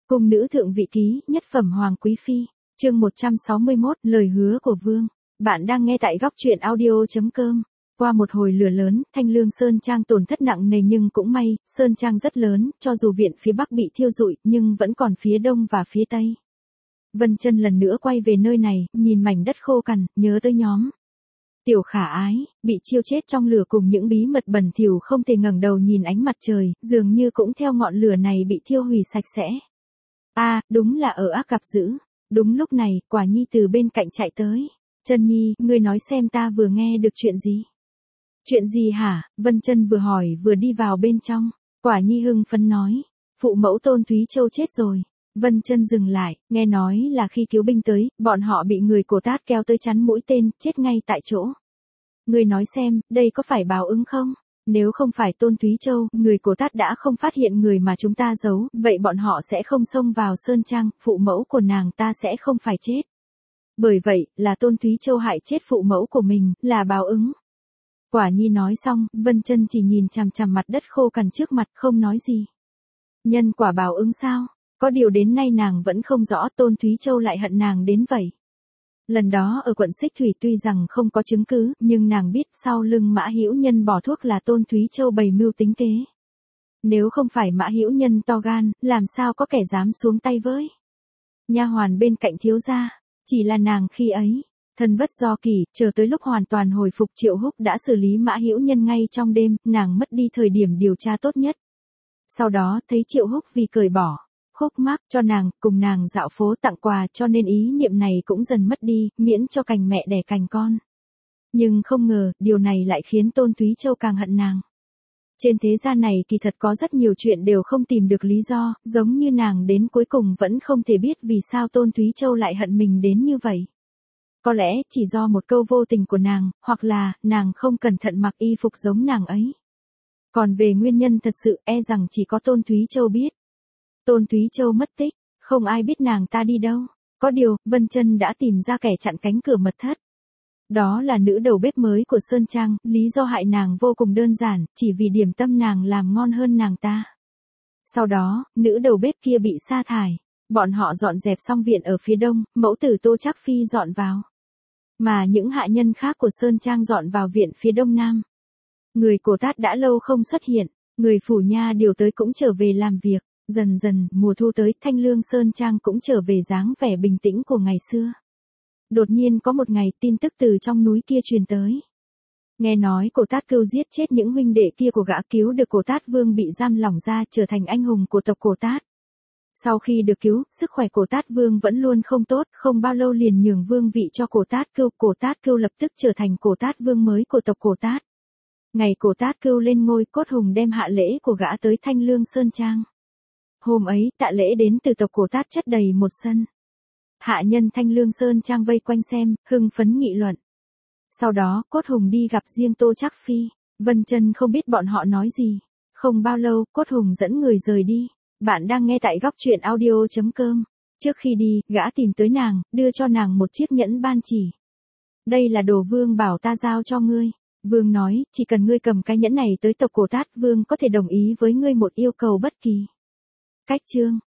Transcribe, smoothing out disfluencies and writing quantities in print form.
Cung nữ thượng vị ký, nhất phẩm hoàng quý phi, chương 161, lời hứa của vương. Bạn đang nghe tại góc truyện audio.com. Qua một hồi lửa lớn, Thanh Lương Sơn Trang tổn thất nặng nề nhưng cũng may, Sơn Trang rất lớn, cho dù viện phía Bắc bị thiêu rụi, nhưng vẫn còn phía Đông và phía Tây. Vân Chân lần nữa quay về nơi này, nhìn mảnh đất khô cằn, nhớ tới nhóm Tiểu Khả Ái, bị chiêu chết trong lửa cùng những bí mật bẩn thỉu không thể ngẩng đầu nhìn ánh mặt trời, dường như cũng theo ngọn lửa này bị thiêu hủy sạch sẽ. Đúng là ở ác gặp dữ. Đúng lúc này, Quả Nhi từ bên cạnh chạy tới. Chân Nhi, ngươi nói xem ta vừa nghe được chuyện gì? Chuyện gì hả? Vân Chân vừa hỏi vừa đi vào bên trong. Quả Nhi hưng phấn nói, phụ mẫu Tôn Thúy Châu chết rồi. Vân Chân dừng lại, nghe nói là khi cứu binh tới, bọn họ bị người của Tát kéo tới chắn mũi tên, chết ngay tại chỗ. Ngươi nói xem, đây có phải báo ứng không? Nếu không phải Tôn Thúy Châu, người của Tát đã không phát hiện người mà chúng ta giấu, vậy bọn họ sẽ không xông vào Sơn Trang, phụ mẫu của nàng ta sẽ không phải chết. Bởi vậy, là Tôn Thúy Châu hại chết phụ mẫu của mình, là báo ứng. Quả Nhi nói xong, Vân Chân chỉ nhìn chằm chằm mặt đất khô cằn trước mặt, không nói gì. Nhân quả báo ứng sao? Có điều đến nay nàng vẫn không rõ Tôn Thúy Châu lại hận nàng đến vậy. Lần đó ở quận Xích Thủy tuy rằng không có chứng cứ, nhưng nàng biết sau lưng Mã Hữu Nhân bỏ thuốc là Tôn Thúy Châu bày mưu tính kế. Nếu không phải Mã Hữu Nhân to gan, làm sao có kẻ dám xuống tay với nha hoàn bên cạnh thiếu gia, chỉ là nàng khi ấy, thân bất do kỷ, chờ tới lúc hoàn toàn hồi phục Triệu Húc đã xử lý Mã Hữu Nhân ngay trong đêm, nàng mất đi thời điểm điều tra tốt nhất. Sau đó thấy Triệu Húc vì cởi bỏ khúc mắc cho nàng, cùng nàng dạo phố tặng quà cho nên ý niệm này cũng dần mất đi, miễn cho cành mẹ đẻ cành con. Nhưng không ngờ, điều này lại khiến Tôn Thúy Châu càng hận nàng. Trên thế gian này kỳ thật có rất nhiều chuyện đều không tìm được lý do, giống như nàng đến cuối cùng vẫn không thể biết vì sao Tôn Thúy Châu lại hận mình đến như vậy. Có lẽ chỉ do một câu vô tình của nàng, hoặc là, nàng không cẩn thận mặc y phục giống nàng ấy. Còn về nguyên nhân thật sự rằng chỉ có Tôn Thúy Châu biết. Tôn Thúy Châu mất tích, không ai biết nàng ta đi đâu. Có điều, Vân Chân đã tìm ra kẻ chặn cánh cửa mật thất. Đó là nữ đầu bếp mới của Sơn Trang, lý do hại nàng vô cùng đơn giản, chỉ vì điểm tâm nàng làm ngon hơn nàng ta. Sau đó, nữ đầu bếp kia bị sa thải. Bọn họ dọn dẹp xong viện ở phía đông, mẫu tử Tô Trác Phi dọn vào. Mà những hạ nhân khác của Sơn Trang dọn vào viện phía đông nam. Người của Tát đã lâu không xuất hiện, người phủ nha điều tới cũng trở về làm việc. Dần dần, mùa thu tới, Thanh Lương Sơn Trang cũng trở về dáng vẻ bình tĩnh của ngày xưa. Đột nhiên có một ngày tin tức từ trong núi kia truyền tới. Nghe nói Cổ Tát Cưu giết chết những huynh đệ kia của gã, cứu được Cổ Tát Vương bị giam lỏng ra trở thành anh hùng của tộc Cổ Tát. Sau khi được cứu, sức khỏe Cổ Tát Vương vẫn luôn không tốt, không bao lâu liền nhường vương vị cho Cổ Tát Cưu lập tức trở thành Cổ Tát Vương mới của tộc Cổ Tát. Ngày Cổ Tát Cưu lên ngôi, Cốt Hùng đem hạ lễ của gã tới Thanh Lương Sơn Trang. Hôm ấy, tạ lễ đến từ tộc Cổ Tát chất đầy một sân. Hạ nhân Thanh Lương Sơn Trang vây quanh xem, hưng phấn nghị luận. Sau đó, Cốt Hùng đi gặp riêng Tô Trác Phi. Vân Chân không biết bọn họ nói gì. Không bao lâu, Cốt Hùng dẫn người rời đi. Bạn đang nghe tại góc truyện audio.com. Trước khi đi, gã tìm tới nàng, đưa cho nàng một chiếc nhẫn ban chỉ. Đây là đồ vương bảo ta giao cho ngươi. Vương nói, chỉ cần ngươi cầm cái nhẫn này tới tộc Cổ Tát, vương có thể đồng ý với ngươi một yêu cầu bất kỳ. Cách chương